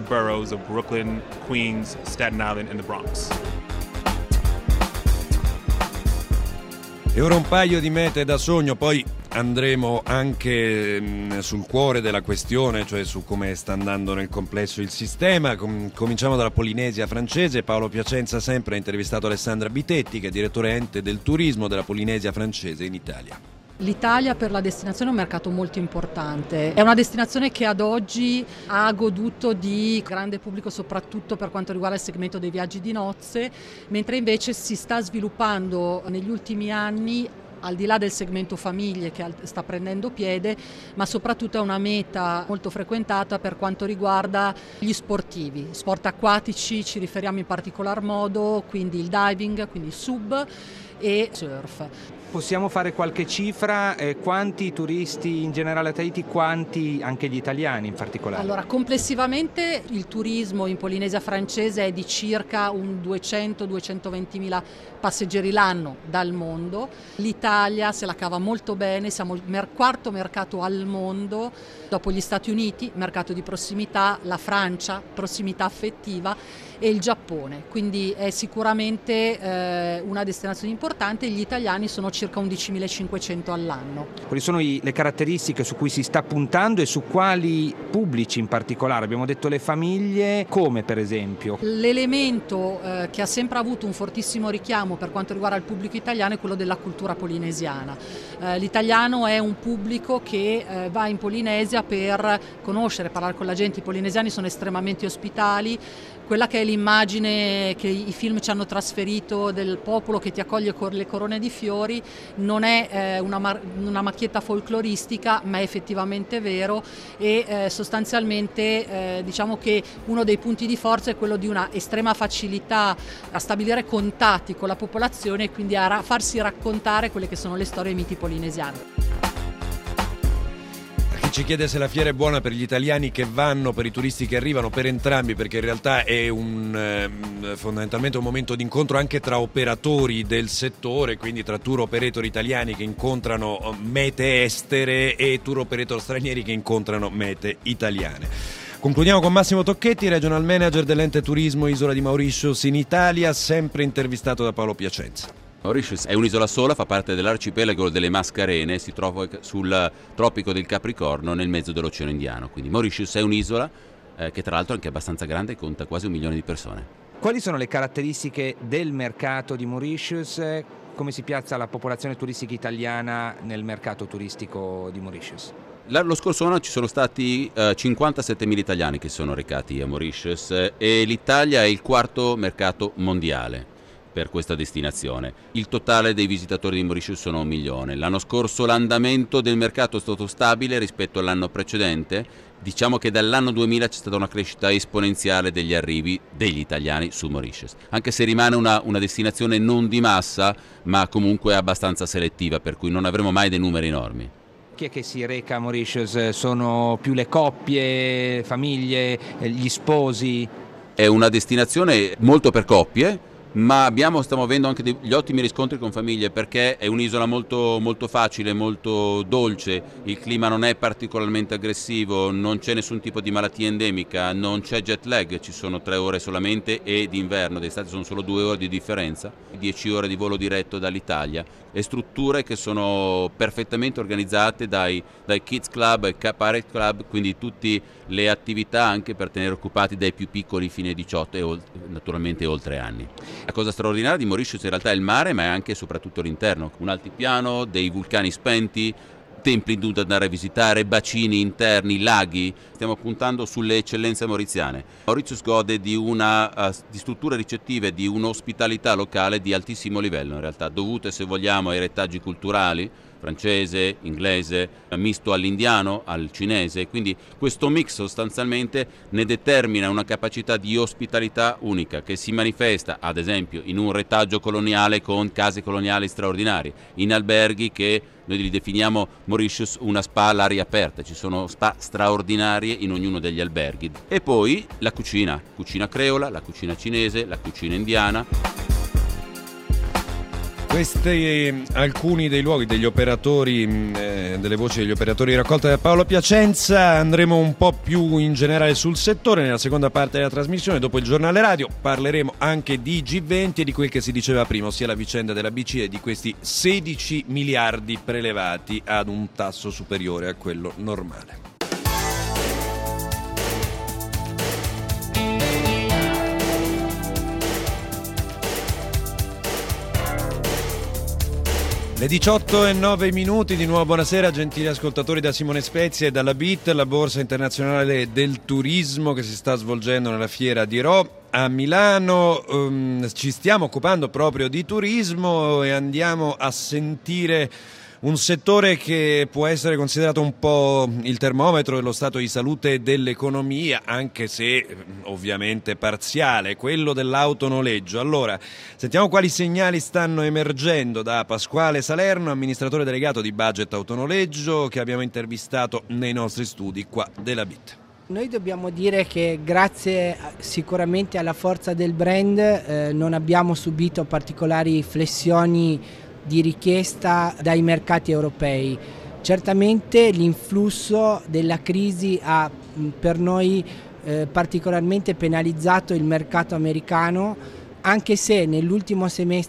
E ora un paio di mete da sogno, poi andremo anche sul cuore della questione, cioè su come sta andando nel complesso il sistema. Cominciamo dalla Polinesia francese. Paolo Piacenza sempre ha intervistato Alessandra Bitetti, che è direttore ente del turismo della Polinesia francese in Italia. L'Italia per la destinazione è un mercato molto importante, è una destinazione che ad oggi ha goduto di grande pubblico soprattutto per quanto riguarda il segmento dei viaggi di nozze, mentre invece si sta sviluppando negli ultimi anni, al di là del segmento famiglie che sta prendendo piede, ma soprattutto è una meta molto frequentata per quanto riguarda gli sportivi, sport acquatici, ci riferiamo in particolar modo, quindi il diving, quindi il sub e surf. Possiamo fare qualche cifra? Quanti turisti in generale a Tahiti, quanti anche gli italiani in particolare? Allora, complessivamente il turismo in Polinesia francese è di circa un 200-220 mila passeggeri l'anno dal mondo. L'Italia se la cava molto bene, siamo il quarto mercato al mondo, dopo gli Stati Uniti, mercato di prossimità, la prossimità affettiva, e il Giappone, quindi è sicuramente una destinazione importante. Gli italiani sono circa 11.500 all'anno. Quali sono le caratteristiche su cui si sta puntando e su quali pubblici in particolare? Abbiamo detto le famiglie, come per esempio? L'elemento che ha sempre avuto un fortissimo richiamo per quanto riguarda il pubblico italiano è quello della cultura polinesiana. L'italiano è un pubblico che va in Polinesia per conoscere, parlare con la gente. I polinesiani sono estremamente ospitali. Quella che è l'immagine che i film ci hanno trasferito del popolo che ti accoglie con le corone di fiori non è una macchietta folcloristica, ma è effettivamente vero, e sostanzialmente diciamo che uno dei punti di forza è quello di una estrema facilità a stabilire contatti con la popolazione e quindi a farsi raccontare quelle che sono le storie e i miti polinesiani. Ci chiede se la fiera è buona per gli italiani che vanno, per i turisti che arrivano, per entrambi, perché in realtà è fondamentalmente un momento di incontro anche tra operatori del settore, quindi tra tour operator italiani che incontrano mete estere e tour operator stranieri che incontrano mete italiane. Concludiamo con Massimo Tocchetti, Regional Manager dell'ente turismo Isola di Mauritius in Italia, sempre intervistato da Paolo Piacenza. Mauritius è un'isola sola, fa parte dell'arcipelago delle Mascarene, si trova sul tropico del Capricorno nel mezzo dell'Oceano Indiano, quindi Mauritius è un'isola che tra l'altro è anche abbastanza grande e conta quasi 1 milione di persone. Quali sono le caratteristiche del mercato di Mauritius? Come si piazza la popolazione turistica italiana nel mercato turistico di Mauritius? Lo scorso anno ci sono stati 57.000 italiani che sono recati a Mauritius e l'Italia è il quarto mercato mondiale per questa destinazione. Il totale dei visitatori di Mauritius sono 1 milione. L'anno scorso l'andamento del mercato è stato stabile rispetto all'anno precedente. Diciamo che dall'anno 2000 c'è stata una crescita esponenziale degli arrivi degli italiani su Mauritius, anche se rimane una destinazione non di massa, ma comunque abbastanza selettiva, per cui non avremo mai dei numeri enormi. Chi è che si reca a Mauritius? Sono più le coppie, famiglie, gli sposi? È una destinazione molto per coppie, ma stiamo avendo anche degli ottimi riscontri con famiglie, perché è un'isola molto, molto facile, molto dolce, il clima non è particolarmente aggressivo, non c'è nessun tipo di malattia endemica, non c'è jet lag, ci sono 3 ore solamente, e d'inverno, d'estate sono solo 2 ore di differenza, 10 ore di volo diretto dall'Italia, e strutture che sono perfettamente organizzate dai Kids Club e Pirate Club, quindi tutte le attività anche per tenere occupati dai più piccoli fino ai 18 e naturalmente oltre anni. La cosa straordinaria di Mauritius in realtà è il mare, ma è anche e soprattutto l'interno, un altipiano, dei vulcani spenti, templi da andare a visitare, bacini interni, laghi. Stiamo puntando sulle eccellenze mauriziane. Mauritius gode di strutture ricettive, di un'ospitalità locale di altissimo livello, in realtà dovute, se vogliamo, ai retaggi culturali, francese, inglese, misto all'indiano, al cinese, quindi questo mix sostanzialmente ne determina una capacità di ospitalità unica che si manifesta ad esempio in un retaggio coloniale con case coloniali straordinarie, in alberghi che noi li definiamo Mauritius una spa all'aria aperta, ci sono spa straordinarie in ognuno degli alberghi. E poi la cucina creola, la cucina cinese, la cucina indiana. Questi alcuni dei luoghi, degli operatori, delle voci degli operatori raccolte da Paolo Piacenza. Andremo un po' più in generale sul settore nella seconda parte della trasmissione. Dopo il giornale radio parleremo anche di G20 e di quel che si diceva prima, ossia la vicenda della BCE, di questi 16 miliardi prelevati ad un tasso superiore a quello normale. Le 18:09, di nuovo buonasera gentili ascoltatori da Simone Spezia e dalla BIT, la Borsa Internazionale del Turismo che si sta svolgendo nella fiera di Rho a Milano. Ci stiamo occupando proprio di turismo e andiamo a sentire Un settore che può essere considerato un po' il termometro dello stato di salute dell'economia, anche se ovviamente parziale, quello dell'autonoleggio. Allora, sentiamo quali segnali stanno emergendo da Pasquale Salerno, amministratore delegato di Budget Autonoleggio, che abbiamo intervistato nei nostri studi qua della BIT. Noi dobbiamo dire che grazie sicuramente alla forza del brand non abbiamo subito particolari flessioni di richiesta dai mercati europei. Certamente l'influsso della crisi ha per noi particolarmente penalizzato il mercato americano, anche se nell'ultimo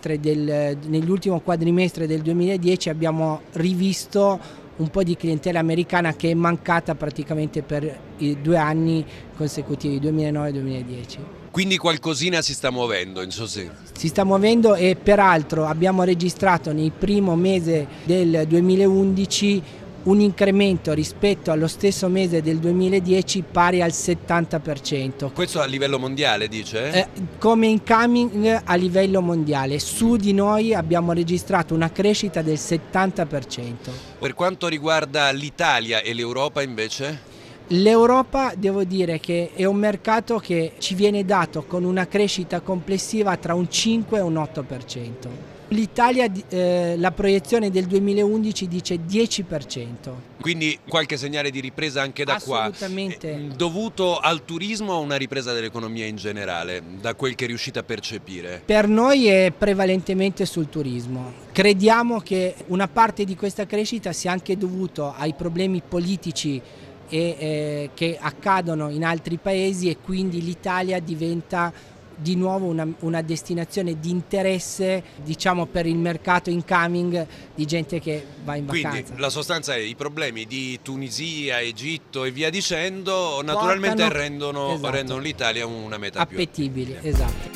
quadrimestre del 2010 abbiamo rivisto un po' di clientela americana che è mancata praticamente per i 2 anni consecutivi, 2009-2010. Quindi qualcosina si sta muovendo in sostanza. Si sta muovendo e peraltro abbiamo registrato nel primo mese del 2011 un incremento rispetto allo stesso mese del 2010 pari al 70%. Questo a livello mondiale, dice? Come incoming a livello mondiale. Su di noi abbiamo registrato una crescita del 70%. Per quanto riguarda l'Italia e l'Europa invece? L'Europa, devo dire che è un mercato che ci viene dato con una crescita complessiva tra un 5 e un 8%. L'Italia, la proiezione del 2011 dice 10%. Quindi qualche segnale di ripresa anche da qua. Assolutamente. Dovuto al turismo o una ripresa dell'economia in generale, da quel che riuscite a percepire? Per noi è prevalentemente sul turismo. Crediamo che una parte di questa crescita sia anche dovuto ai problemi politici che accadono in altri paesi e quindi l'Italia diventa di nuovo una destinazione di interesse, diciamo, per il mercato incoming di gente che va in vacanza. Quindi la sostanza è i problemi di Tunisia, Egitto e via dicendo naturalmente rendono l'Italia una meta appetibile, esatto.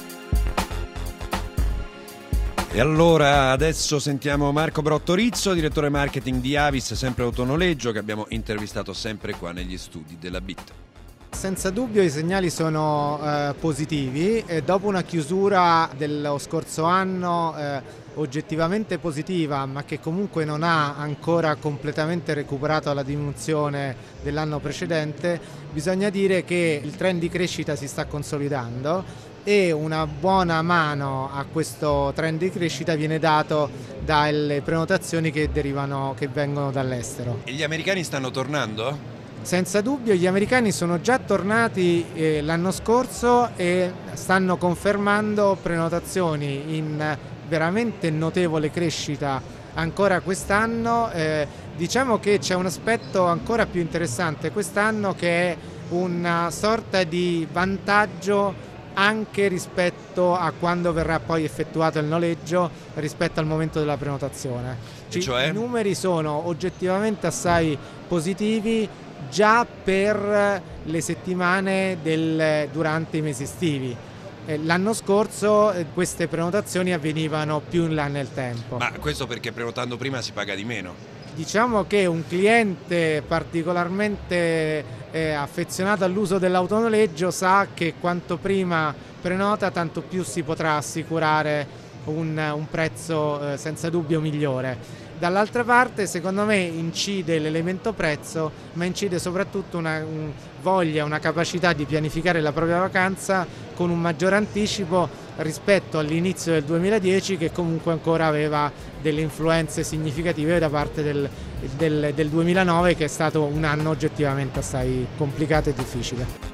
E allora adesso sentiamo Marco Brottorizzo, direttore marketing di Avis, sempre autonoleggio, che abbiamo intervistato sempre qua negli studi della BIT. Senza dubbio i segnali sono positivi e dopo una chiusura dello scorso anno oggettivamente positiva, ma che comunque non ha ancora completamente recuperato la diminuzione dell'anno precedente, bisogna dire che il trend di crescita si sta consolidando e una buona mano a questo trend di crescita viene dato dalle prenotazioni che vengono dall'estero. E gli americani stanno tornando? Senza dubbio gli americani sono già tornati l'anno scorso e stanno confermando prenotazioni in veramente notevole crescita ancora quest'anno. Diciamo che c'è un aspetto ancora più interessante quest'anno, che è una sorta di vantaggio anche rispetto a quando verrà poi effettuato il noleggio rispetto al momento della prenotazione. Cioè? I numeri sono oggettivamente assai positivi già per le settimane durante i mesi estivi. L'anno scorso queste prenotazioni avvenivano più in là nel tempo. Ma questo perché prenotando prima si paga di meno? Diciamo che un cliente particolarmente affezionato all'uso dell'autonoleggio sa che quanto prima prenota tanto più si potrà assicurare un prezzo senza dubbio migliore. Dall'altra parte secondo me incide l'elemento prezzo, ma incide soprattutto una voglia, una capacità di pianificare la propria vacanza con un maggior anticipo rispetto all'inizio del 2010, che comunque ancora aveva delle influenze significative da parte del 2009, che è stato un anno oggettivamente assai complicato e difficile.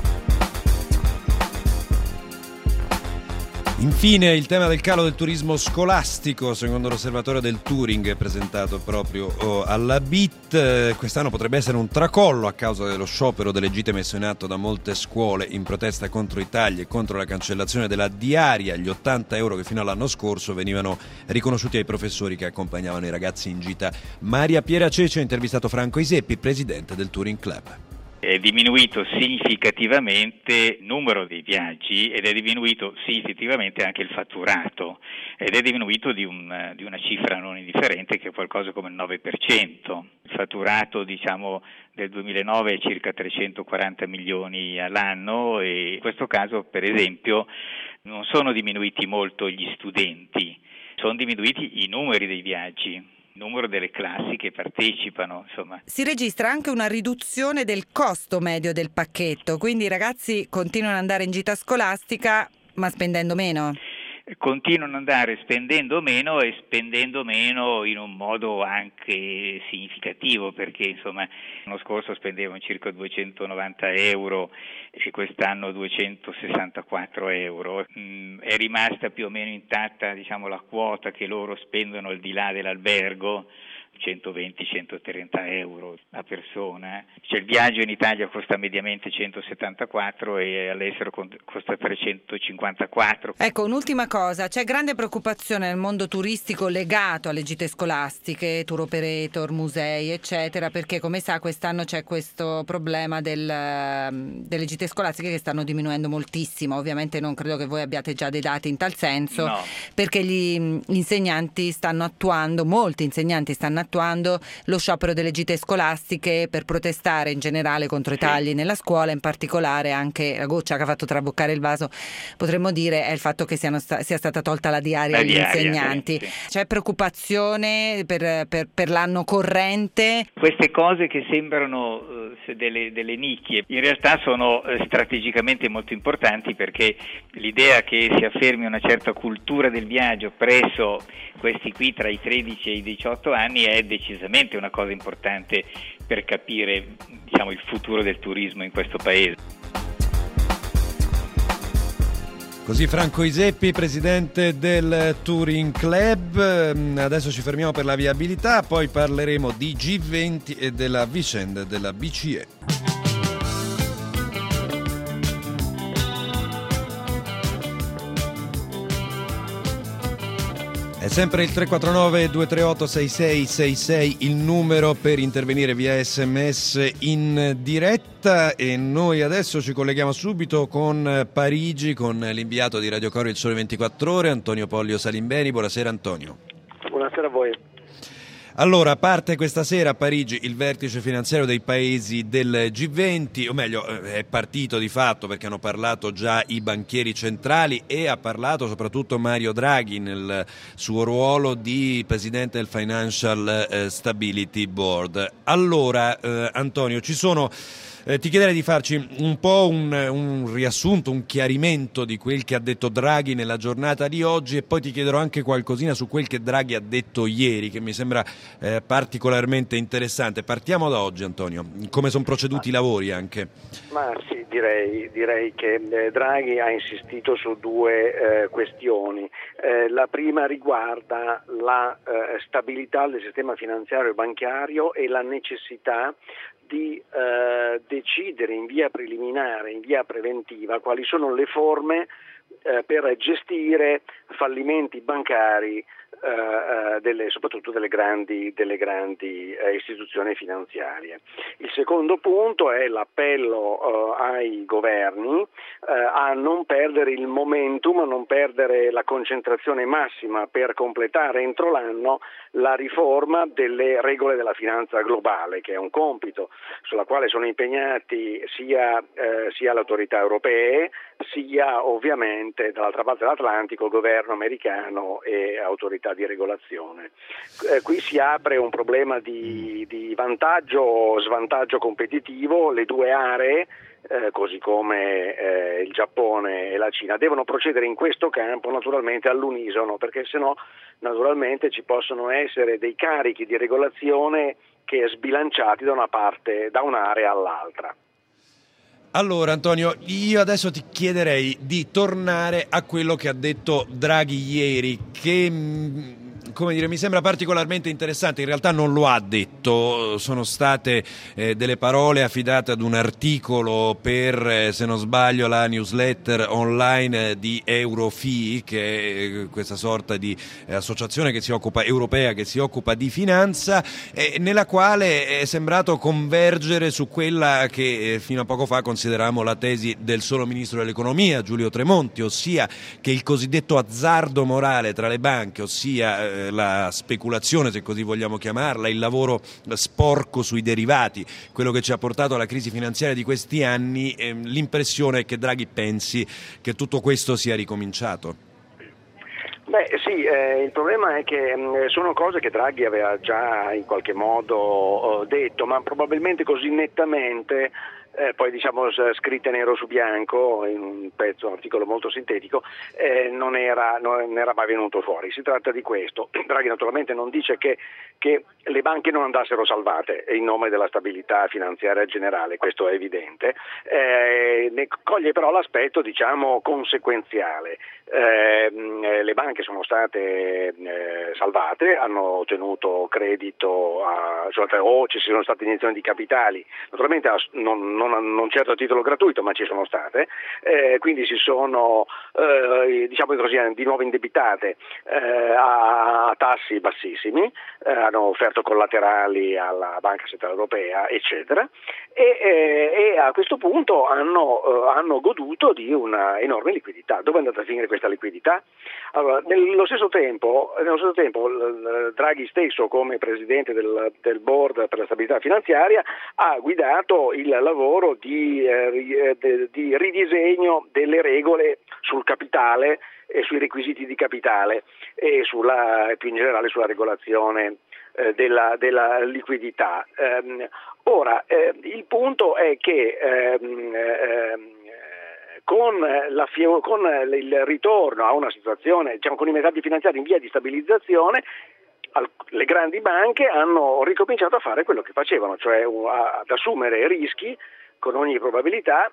Infine il tema del calo del turismo scolastico, secondo l'osservatorio del Touring presentato proprio alla BIT. Quest'anno potrebbe essere un tracollo a causa dello sciopero delle gite messo in atto da molte scuole in protesta contro i tagli e contro la cancellazione della diaria. Gli 80 euro che fino all'anno scorso venivano riconosciuti ai professori che accompagnavano i ragazzi in gita. Maria Piera Cece ha intervistato Franco Iseppi, presidente del Touring Club. È diminuito significativamente il numero dei viaggi ed è diminuito significativamente anche il fatturato ed è diminuito di una cifra non indifferente, che è qualcosa come il 9%. Il fatturato del 2009 è circa 340 milioni all'anno e in questo caso per esempio non sono diminuiti molto gli studenti, sono diminuiti i numeri dei viaggi. numero delle classi che partecipano, insomma. Si registra anche una riduzione del costo medio del pacchetto, quindi i ragazzi continuano ad andare in gita scolastica ma spendendo meno. Continuano ad andare spendendo meno e spendendo meno in un modo anche significativo, perché insomma l'anno scorso spendevano circa 290 euro e quest'anno 264 euro. È rimasta più o meno intatta, diciamo, la quota che loro spendono al di là dell'albergo, 120-130 euro a persona. Cioè, il viaggio in Italia costa mediamente 174 e all'estero costa 354. Ecco, un'ultima cosa, c'è grande preoccupazione nel mondo turistico legato alle gite scolastiche, tour operator, musei, eccetera, perché come sa quest'anno c'è questo problema delle gite scolastiche che stanno diminuendo moltissimo. Ovviamente non credo che voi abbiate già dei dati in tal senso, no, perché molti insegnanti stanno attuando lo sciopero delle gite scolastiche per protestare in generale contro i tagli nella scuola, in particolare anche la goccia che ha fatto traboccare il vaso, potremmo dire, è il fatto che sia stata tolta la diaria agli insegnanti. Sì. C'è preoccupazione per l'anno corrente? Queste cose che sembrano delle nicchie, in realtà sono strategicamente molto importanti, perché l'idea che si affermi una certa cultura del viaggio presso questi qui tra i 13 e i 18 anni è decisamente una cosa importante per capire, diciamo, il futuro del turismo in questo paese. Così Franco Iseppi, presidente del Touring Club. Adesso ci fermiamo per la viabilità, poi parleremo di G20 e della vicenda della BCE. È sempre il 349-238-6666 il numero per intervenire via SMS in diretta, e noi adesso ci colleghiamo subito con Parigi, con l'inviato di Radio Coro Il Sole 24 Ore, Antonio Pollio Salimbeni. Buonasera Antonio. Buonasera a voi. Allora, parte questa sera a Parigi il vertice finanziario dei paesi del G20, o meglio è partito di fatto perché hanno parlato già i banchieri centrali e ha parlato soprattutto Mario Draghi nel suo ruolo di presidente del Financial Stability Board. Allora, Antonio, ti chiederei di farci un po' un riassunto, un chiarimento di quel che ha detto Draghi nella giornata di oggi, e poi ti chiederò anche qualcosina su quel che Draghi ha detto ieri, che mi sembra particolarmente interessante. Partiamo da oggi, Antonio. Come sono proceduti i lavori anche? Ma sì, direi che Draghi ha insistito su due questioni. La prima riguarda la stabilità del sistema finanziario e bancario e la necessità di decidere in via preliminare, in via preventiva, quali sono le forme per gestire fallimenti bancari, soprattutto delle grandi istituzioni finanziarie. Il secondo punto è l'appello ai governi a non perdere il momentum, a non perdere la concentrazione massima per completare entro l'anno la riforma delle regole della finanza globale, che è un compito sulla quale sono impegnati sia le autorità europee, sia ovviamente dall'altra parte dell'Atlantico il governo americano e autorità di regolazione. Qui si apre un problema di vantaggio o svantaggio competitivo. Le due aree, così come il Giappone e la Cina, devono procedere in questo campo naturalmente all'unisono, perché sennò naturalmente ci possono essere dei carichi di regolazione che è sbilanciati da un'area all'altra. Allora Antonio, io adesso ti chiederei di tornare a quello che ha detto Draghi ieri, che mi sembra particolarmente interessante. In realtà non lo ha detto, sono state delle parole affidate ad un articolo per, se non sbaglio, la newsletter online di Eurofi, che è questa sorta di associazione europea che si occupa di finanza, nella quale è sembrato convergere su quella che fino a poco fa consideravamo la tesi del solo ministro dell'economia, Giulio Tremonti, ossia che il cosiddetto azzardo morale tra le banche, ossia la speculazione, se così vogliamo chiamarla, il lavoro sporco sui derivati, quello che ci ha portato alla crisi finanziaria di questi anni, l'impressione è che Draghi pensi che tutto questo sia ricominciato. Sì, il problema è che sono cose che Draghi aveva già in qualche modo detto, ma probabilmente così nettamente, poi diciamo scritte nero su bianco in un articolo molto sintetico, non era mai venuto fuori. Si tratta di questo. Draghi naturalmente non dice che le banche non andassero salvate in nome della stabilità finanziaria generale, questo è evidente, ne coglie però l'aspetto diciamo conseguenziale. Le banche sono state salvate, hanno ottenuto credito o ci sono state iniezioni di capitali, naturalmente non certo a titolo gratuito, ma ci sono state, quindi si sono diciamo così di nuovo indebitate a tassi bassissimi, hanno offerto collaterali alla Banca Centrale Europea, eccetera, e a questo punto hanno goduto di una enorme liquidità. Dove è andata a finire questa liquidità? Allora, nello stesso tempo Draghi stesso, come presidente del board per la stabilità finanziaria, ha guidato il lavoro di ridisegno delle regole sul capitale e sui requisiti di capitale e più in generale sulla regolazione della liquidità. Ora, il punto è che con il ritorno a una situazione, diciamo, con i mercati finanziari in via di stabilizzazione, le grandi banche hanno ricominciato a fare quello che facevano, cioè ad assumere rischi con ogni probabilità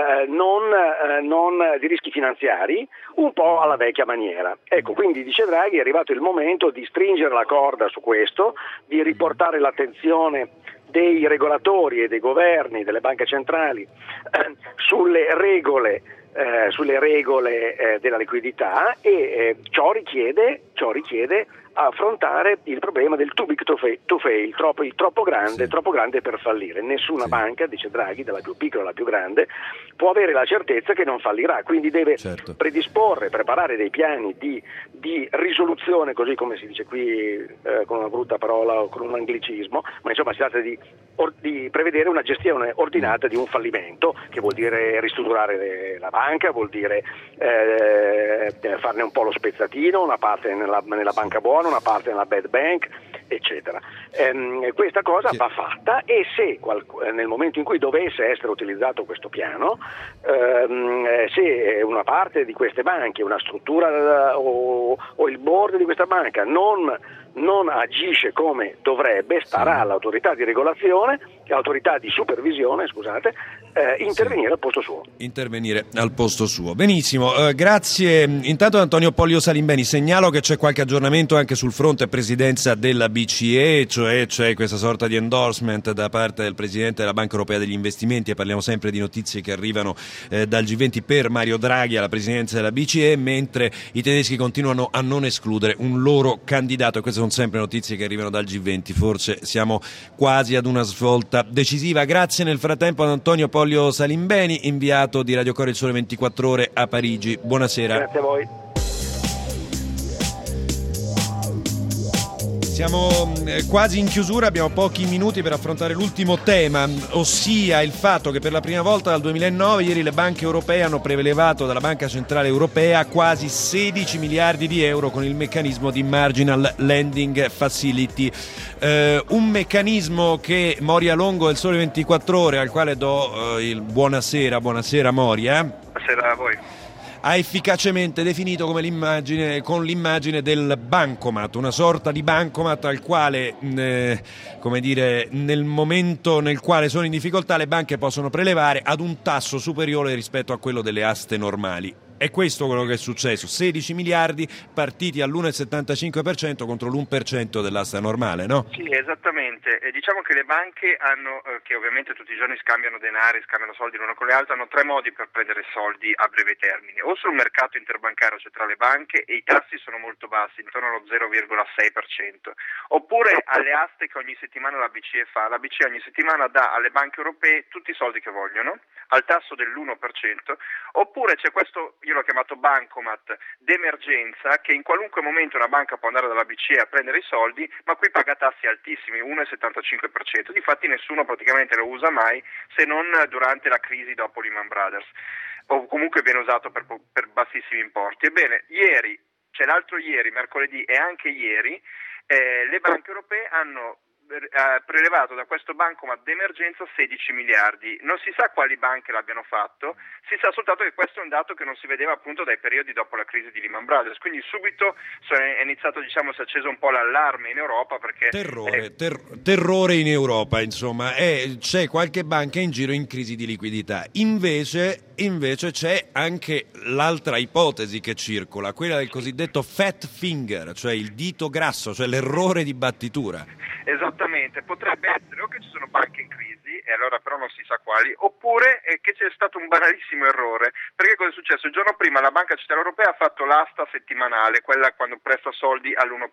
non di rischi finanziari, un po' alla vecchia maniera. Ecco, quindi dice Draghi è arrivato il momento di stringere la corda su questo, di riportare l'attenzione dei regolatori e dei governi, delle banche centrali sulle regole della liquidità e ciò richiede affrontare il problema del too big to fail, troppo grande per fallire. Nessuna banca, dice Draghi, dalla più piccola alla più grande, può avere la certezza che non fallirà, quindi deve preparare dei piani di risoluzione, così come si dice qui con una brutta parola o con un anglicismo, ma insomma si tratta di prevedere una gestione ordinata di un fallimento, che vuol dire ristrutturare la banca, vuol dire farne un po' lo spezzatino, una parte nella banca buona, una parte nella bad bank, eccetera. Questa cosa va fatta, e se nel momento in cui dovesse essere utilizzato questo piano, se una parte di queste banche, una struttura o il board di questa banca non agisce come dovrebbe, starà all'autorità di regolazione, all'autorità di supervisione, intervenire al posto suo. Intervenire al posto suo. Benissimo, grazie. Intanto Antonio Pollio Salimbeni, segnalo che c'è qualche aggiornamento anche sul fronte presidenza della BCE, cioè c'è questa sorta di endorsement da parte del presidente della Banca Europea degli Investimenti, e parliamo sempre di notizie che arrivano dal G20 per Mario Draghi alla presidenza della BCE, mentre i tedeschi continuano a non escludere un loro candidato, e queste sono sempre notizie che arrivano dal G20, forse siamo quasi ad una svolta decisiva. Grazie nel frattempo ad Antonio Pollio Salimbeni, inviato di Radio Core Il Sole 24 Ore a Parigi. Buonasera. Grazie a voi. Siamo quasi in chiusura, abbiamo pochi minuti per affrontare l'ultimo tema, ossia il fatto che per la prima volta dal 2009 ieri le banche europee hanno prelevato dalla Banca Centrale Europea quasi 16 miliardi di euro con il meccanismo di Marginal Lending Facility, un meccanismo che Moria Longo del Sole 24 Ore, al quale do il buonasera Moria. Buonasera a voi. Ha efficacemente definito con l'immagine del bancomat, una sorta di bancomat al quale, nel momento nel quale sono in difficoltà le banche possono prelevare ad un tasso superiore rispetto a quello delle aste normali. È questo quello che è successo, 16 miliardi partiti all'1,75% contro l'1% dell'asta normale, no? Sì, esattamente. E diciamo che le banche hanno, che ovviamente tutti i giorni scambiano denari, scambiano soldi l'una con le altre, hanno tre modi per prendere soldi a breve termine: o sul mercato interbancario, cioè tra le banche, e i tassi sono molto bassi, intorno allo 0,6%, oppure alle aste che ogni settimana la BCE fa. La BCE ogni settimana dà alle banche europee tutti i soldi che vogliono, al tasso dell'1%, oppure c'è questo, io l'ho chiamato bancomat d'emergenza, che in qualunque momento una banca può andare dalla BCE a prendere i soldi, ma qui paga tassi altissimi, 1,75%. Difatti nessuno praticamente lo usa mai, se non durante la crisi dopo Lehman Brothers, o comunque viene usato per bassissimi importi. Ebbene, ieri cioè l'altro ieri, mercoledì e anche ieri, le banche europee hanno prelevato da questo bancomat d'emergenza 16 miliardi. Non si sa quali banche l'abbiano fatto, si sa soltanto che questo è un dato che non si vedeva appunto dai periodi dopo la crisi di Lehman Brothers, quindi subito è iniziato, si è acceso un po' l'allarme in Europa perché terrore in Europa, insomma, c'è qualche banca in giro in crisi di liquidità. Invece c'è anche l'altra ipotesi che circola, quella del cosiddetto fat finger, cioè il dito grasso, cioè l'errore di battitura. Esattamente, potrebbe essere o che ci sono banche in crisi, e allora però non si sa quali, oppure che c'è stato un banalissimo errore, perché cosa è successo? Il giorno prima la Banca Centrale Europea ha fatto l'asta settimanale, quella quando presta soldi all'1%.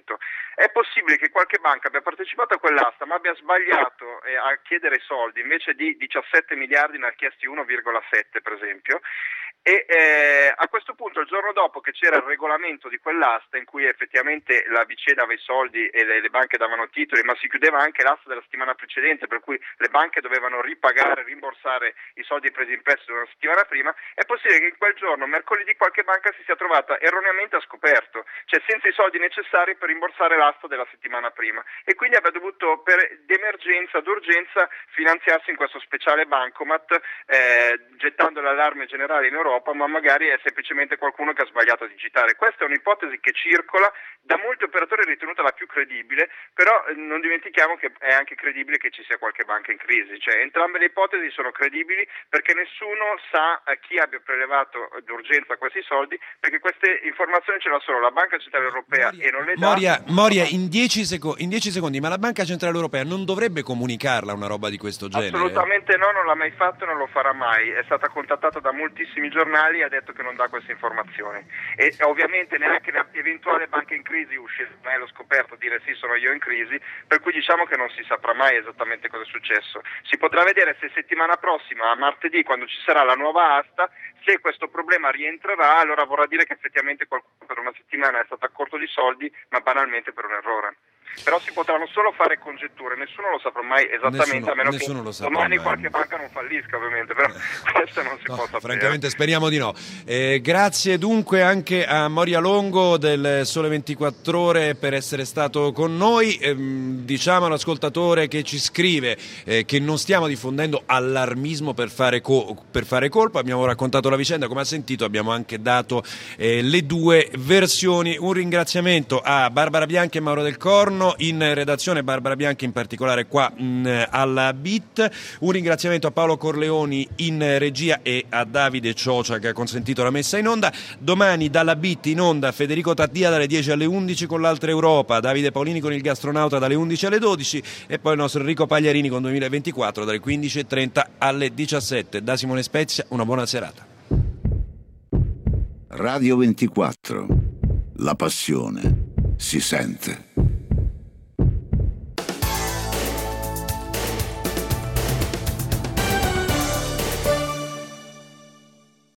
È possibile che qualche banca abbia partecipato a quell'asta ma abbia sbagliato a chiedere soldi, invece di 17 miliardi ne ha chiesti 1,7 per esempio, e a questo punto il giorno dopo che c'era il regolamento di quell'asta in cui effettivamente la BCE dava i soldi e le banche davano titoli, ma si chiudeva anche l'asta della settimana precedente, per cui le banche dovevano rimborsare i soldi presi in prestito una settimana prima, è possibile che in quel giorno, mercoledì, qualche banca si sia trovata erroneamente a scoperto, cioè senza i soldi necessari per rimborsare l'asta della settimana prima, e quindi abbia dovuto d'urgenza finanziarsi in questo speciale bancomat, gettando l'allarme generale in Europa, ma magari è semplicemente qualcuno che ha sbagliato a digitare. Questa è un'ipotesi che circola, da molti operatori ritenuta la più credibile, però non dimentichiamo che è anche credibile che ci sia qualche banca in crisi, cioè entrambe le ipotesi sono credibili perché nessuno sa chi abbia prelevato d'urgenza questi soldi, perché queste informazioni ce l'ha solo la Banca Centrale Europea e non le dà. Moria, in 10 secondi, ma la Banca Centrale Europea non dovrebbe comunicarla una roba di questo genere? Assolutamente no, non l'ha mai fatto e non lo farà mai, è stata contattata da moltissimi giornali e ha detto che non dà queste informazioni, e ovviamente neanche l'eventuale banca in crisi uscirà mai allo scoperto a dire sì, sono io in crisi, per cui diciamo che non si saprà mai esattamente cosa è successo. Si potrà vedere se settimana prossima, a martedì, quando ci sarà la nuova asta, se questo problema rientrerà, allora vorrà dire che effettivamente qualcuno per una settimana è stato a corto di soldi, ma banalmente per un errore. Però si potranno solo fare congetture, nessuno lo saprà mai esattamente, a meno che domani qualche banca non fallisca, ovviamente, però questo non si può sapere. Francamente speriamo di no. Grazie dunque anche a Moria Longo del Sole 24 Ore per essere stato con noi. Diciamo all'ascoltatore che ci scrive che non stiamo diffondendo allarmismo per fare colpo, abbiamo raccontato la vicenda, come ha sentito abbiamo anche dato le due versioni. Un ringraziamento a Barbara Bianchi e Mauro Del Corno in redazione, Barbara Bianchi in particolare qua alla BIT, un ringraziamento a Paolo Corleoni in regia e a Davide Ciocia che ha consentito la messa in onda. Domani dalla BIT in onda Federico Taddia dalle 10 alle 11 con l'Altra Europa, Davide Paolini con il Gastronauta dalle 11 alle 12 e poi il nostro Enrico Pagliarini con 2024 dalle 15.30 alle 17. Da Simone Spezia una buona serata. Radio 24, la passione si sente.